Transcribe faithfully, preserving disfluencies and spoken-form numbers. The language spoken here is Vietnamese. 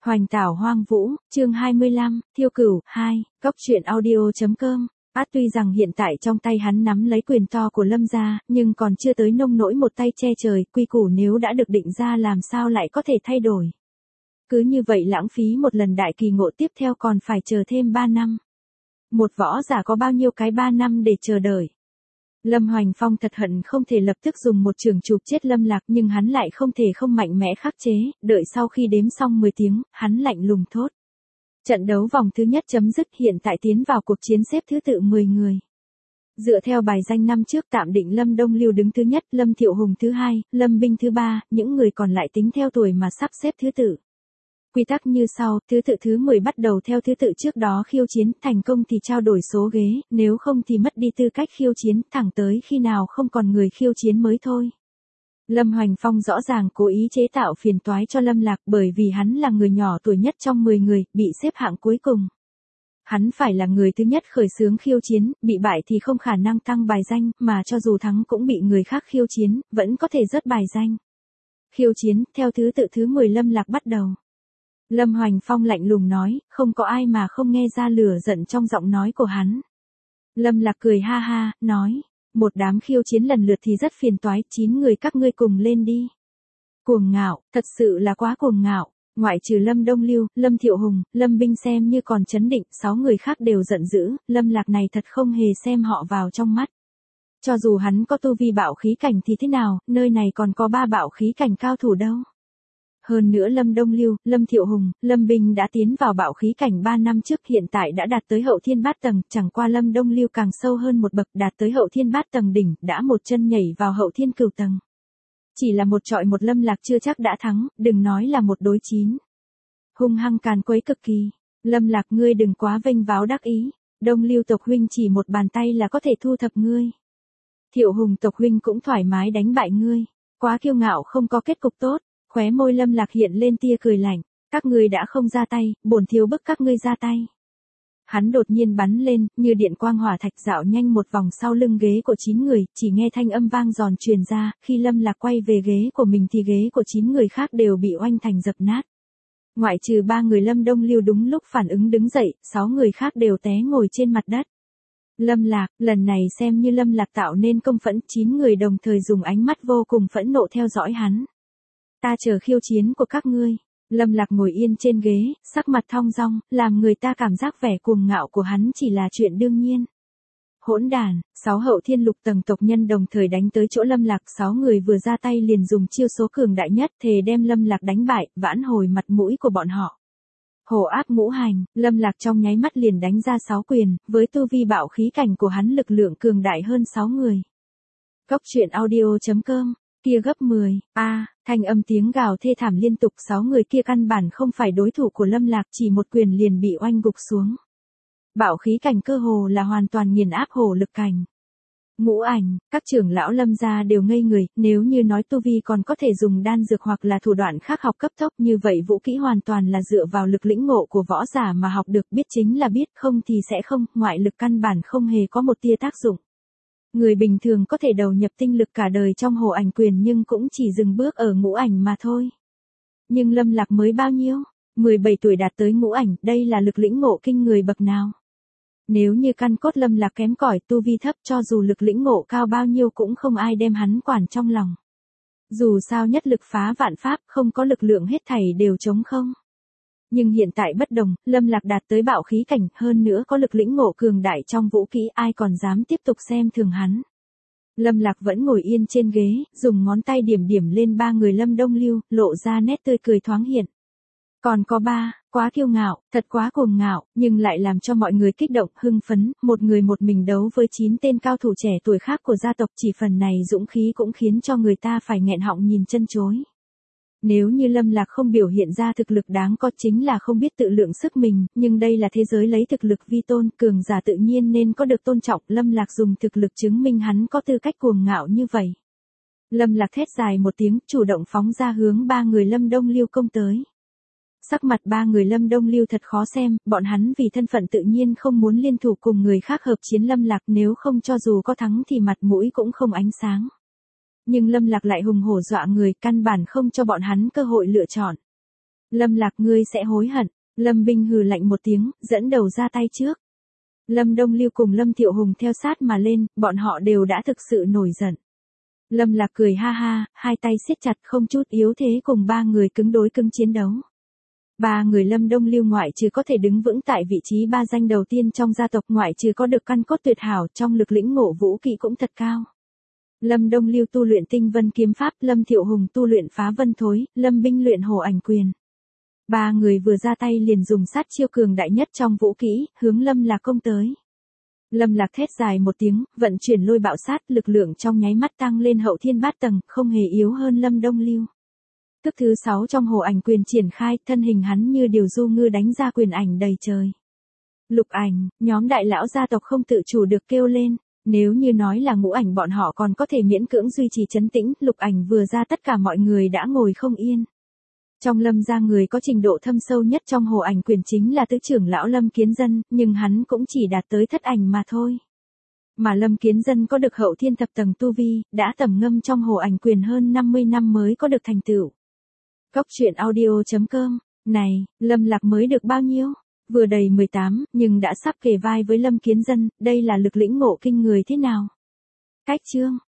Hoành tảo hoang vũ, chương hai mươi lăm, Thiêu Cửu, hai, Cốc truyện audio.com. Át tuy rằng hiện tại trong tay hắn nắm lấy quyền to của Lâm gia, nhưng còn chưa tới nông nỗi một tay che trời, quy củ nếu đã được định ra làm sao lại có thể thay đổi. Cứ như vậy lãng phí một lần đại kỳ ngộ tiếp theo còn phải chờ thêm ba năm. Một võ giả có bao nhiêu cái ba năm để chờ đợi. Lâm Hoành Phong thật hận không thể lập tức dùng một trường chụp chết Lâm Lạc, nhưng hắn lại không thể không mạnh mẽ khắc chế, đợi sau khi đếm xong mười tiếng, hắn lạnh lùng thốt. Trận đấu vòng thứ nhất chấm dứt, hiện tại tiến vào cuộc chiến xếp thứ tự mười người. Dựa theo bài danh năm trước tạm định Lâm Đông Lưu đứng thứ nhất, Lâm Thiệu Hùng thứ hai, Lâm Binh thứ ba, những người còn lại tính theo tuổi mà sắp xếp thứ tự. Quy tắc như sau, thứ tự thứ mười bắt đầu theo thứ tự trước đó khiêu chiến, thành công thì trao đổi số ghế, nếu không thì mất đi tư cách khiêu chiến, thẳng tới khi nào không còn người khiêu chiến mới thôi. Lâm Hoành Phong rõ ràng cố ý chế tạo phiền toái cho Lâm Lạc bởi vì hắn là người nhỏ tuổi nhất trong mười người, bị xếp hạng cuối cùng. Hắn phải là người thứ nhất khởi xướng khiêu chiến, bị bại thì không khả năng tăng bài danh, mà cho dù thắng cũng bị người khác khiêu chiến, vẫn có thể rớt bài danh. Khiêu chiến, theo thứ tự thứ mười Lâm Lạc bắt đầu. Lâm Hoành Phong lạnh lùng nói, không có ai mà không nghe ra lửa giận trong giọng nói của hắn. Lâm Lạc cười ha ha, nói, một đám khiêu chiến lần lượt thì rất phiền toái, chín người các ngươi cùng lên đi. Cuồng ngạo, thật sự là quá cuồng ngạo, ngoại trừ Lâm Đông Lưu, Lâm Thiệu Hùng, Lâm Binh xem như còn chấn định, sáu người khác đều giận dữ, Lâm Lạc này thật không hề xem họ vào trong mắt. Cho dù hắn có tu vi bạo khí cảnh thì thế nào, nơi này còn có ba bạo khí cảnh cao thủ đâu. Hơn nữa Lâm Đông Lưu, Lâm Thiệu Hùng, Lâm Binh đã tiến vào bạo khí cảnh ba năm trước, hiện tại đã đạt tới hậu thiên bát tầng, chẳng qua Lâm Đông Lưu càng sâu hơn một bậc, đạt tới hậu thiên bát tầng đỉnh, đã một chân nhảy vào hậu thiên cửu tầng. Chỉ là một trọi một Lâm Lạc chưa chắc đã thắng, đừng nói là một đối chín. Hung hăng càn quấy cực kỳ, Lâm Lạc ngươi đừng quá vênh váo đắc ý, Đông Lưu tộc huynh chỉ một bàn tay là có thể thu thập ngươi. Thiệu Hùng tộc huynh cũng thoải mái đánh bại ngươi, quá kiêu ngạo không có kết cục tốt. Khóe môi Lâm Lạc hiện lên tia cười lạnh, các ngươi đã không ra tay, bổn thiếu bức các ngươi ra tay. Hắn đột nhiên bắn lên, như điện quang hỏa thạch dạo nhanh một vòng sau lưng ghế của chín người, chỉ nghe thanh âm vang giòn truyền ra, khi Lâm Lạc quay về ghế của mình thì ghế của chín người khác đều bị oanh thành dập nát. Ngoại trừ ba người Lâm Đông Lưu đúng lúc phản ứng đứng dậy, sáu người khác đều té ngồi trên mặt đất. Lâm Lạc, lần này xem như Lâm Lạc tạo nên công phẫn, chín người đồng thời dùng ánh mắt vô cùng phẫn nộ theo dõi hắn. Ta chờ khiêu chiến của các ngươi. Lâm Lạc ngồi yên trên ghế, sắc mặt thong dong, làm người ta cảm giác vẻ cuồng ngạo của hắn chỉ là chuyện đương nhiên. Hỗn đàn, sáu hậu thiên lục tầng tộc nhân đồng thời đánh tới chỗ Lâm Lạc, sáu người vừa ra tay liền dùng chiêu số cường đại nhất, thề đem Lâm Lạc đánh bại, vãn hồi mặt mũi của bọn họ. Hổ áp ngũ hành, Lâm Lạc trong nháy mắt liền đánh ra sáu quyền, với tu vi bạo khí cảnh của hắn lực lượng cường đại hơn sáu người. Cốc truyện audio.com. Kia gấp mười, a, à, thanh âm tiếng gào thê thảm liên tục, sáu người kia căn bản không phải đối thủ của Lâm Lạc, chỉ một quyền liền bị oanh gục xuống. Bạo khí cảnh cơ hồ là hoàn toàn nghiền áp hổ lực cảnh. Ngũ ảnh, các trưởng lão Lâm gia đều ngây người, nếu như nói tu vi còn có thể dùng đan dược hoặc là thủ đoạn khác học cấp tốc, như vậy vũ kỹ hoàn toàn là dựa vào lực lĩnh ngộ của võ giả mà học được, biết chính là biết, không thì sẽ không, ngoại lực căn bản không hề có một tia tác dụng. Người bình thường có thể đầu nhập tinh lực cả đời trong hổ ảnh quyền nhưng cũng chỉ dừng bước ở ngũ ảnh mà thôi. Nhưng Lâm Lạc mới bao nhiêu? mười bảy tuổi đạt tới ngũ ảnh, đây là lực lĩnh ngộ kinh người bậc nào? Nếu như căn cốt Lâm Lạc kém cỏi, tu vi thấp, cho dù lực lĩnh ngộ cao bao nhiêu cũng không ai đem hắn quản trong lòng. Dù sao nhất lực phá vạn pháp, không có lực lượng hết thảy đều trống không. Nhưng hiện tại bất đồng, Lâm Lạc đạt tới bạo khí cảnh, hơn nữa có lực lĩnh ngộ cường đại trong vũ kỹ, ai còn dám tiếp tục xem thường hắn. Lâm Lạc vẫn ngồi yên trên ghế, dùng ngón tay điểm điểm lên ba người Lâm Đông Lưu, lộ ra nét tươi cười thoáng hiện. Còn có ba, quá kiêu ngạo, thật quá cuồng ngạo, nhưng lại làm cho mọi người kích động, hưng phấn, một người một mình đấu với chín tên cao thủ trẻ tuổi khác của gia tộc, chỉ phần này dũng khí cũng khiến cho người ta phải nghẹn họng nhìn chân chối. Nếu như Lâm Lạc không biểu hiện ra thực lực đáng có chính là không biết tự lượng sức mình, nhưng đây là thế giới lấy thực lực vi tôn, cường giả tự nhiên nên có được tôn trọng, Lâm Lạc dùng thực lực chứng minh hắn có tư cách cuồng ngạo như vậy. Lâm Lạc thét dài một tiếng, chủ động phóng ra hướng ba người Lâm Đông Lưu công tới. Sắc mặt ba người Lâm Đông Lưu thật khó xem, bọn hắn vì thân phận tự nhiên không muốn liên thủ cùng người khác hợp chiến Lâm Lạc, nếu không cho dù có thắng thì mặt mũi cũng không ánh sáng. Nhưng Lâm Lạc lại hùng hổ dọa người, căn bản không cho bọn hắn cơ hội lựa chọn. Lâm Lạc ngươi sẽ hối hận. Lâm Binh hừ lạnh một tiếng, dẫn đầu ra tay trước. Lâm Đông Lưu cùng Lâm Thiệu Hùng theo sát mà lên, bọn họ đều đã thực sự nổi giận. Lâm Lạc cười ha ha, hai tay siết chặt không chút yếu thế cùng ba người cứng đối cứng chiến đấu. Ba người Lâm Đông Lưu ngoại trừ có thể đứng vững tại vị trí ba danh đầu tiên trong gia tộc, ngoại trừ có được căn cốt tuyệt hảo, trong lực lĩnh ngộ vũ kỹ cũng thật cao. Lâm Đông Lưu tu luyện tinh vân kiếm pháp, Lâm Thiệu Hùng tu luyện phá vân thối, Lâm Binh luyện hổ ảnh quyền. Ba người vừa ra tay liền dùng sát chiêu cường đại nhất trong vũ kỹ, hướng Lâm Lạc công tới. Lâm Lạc thét dài một tiếng, vận chuyển lôi bạo sát, lực lượng trong nháy mắt tăng lên hậu thiên bát tầng, không hề yếu hơn Lâm Đông Lưu. Tức thứ sáu trong hổ ảnh quyền triển khai, thân hình hắn như điều du ngư đánh ra quyền ảnh đầy trời. Lục ảnh, nhóm đại lão gia tộc không tự chủ được kêu lên. Nếu như nói là ngũ ảnh bọn họ còn có thể miễn cưỡng duy trì trấn tĩnh, lục ảnh vừa ra tất cả mọi người đã ngồi không yên. Trong Lâm gia người có trình độ thâm sâu nhất trong hổ ảnh quyền chính là tứ trưởng lão Lâm Kiến Dân, nhưng hắn cũng chỉ đạt tới thất ảnh mà thôi. Mà Lâm Kiến Dân có được hậu thiên thập tầng tu vi, đã tẩm ngâm trong hổ ảnh quyền hơn năm mươi năm mới có được thành tựu. Cốc truyện audio chấm com, này, Lâm Lạc mới được bao nhiêu? Vừa đầy mười tám, nhưng đã sắp kề vai với Lâm Kiến Dân, đây là lực lĩnh ngộ kinh người thế nào? Cách chương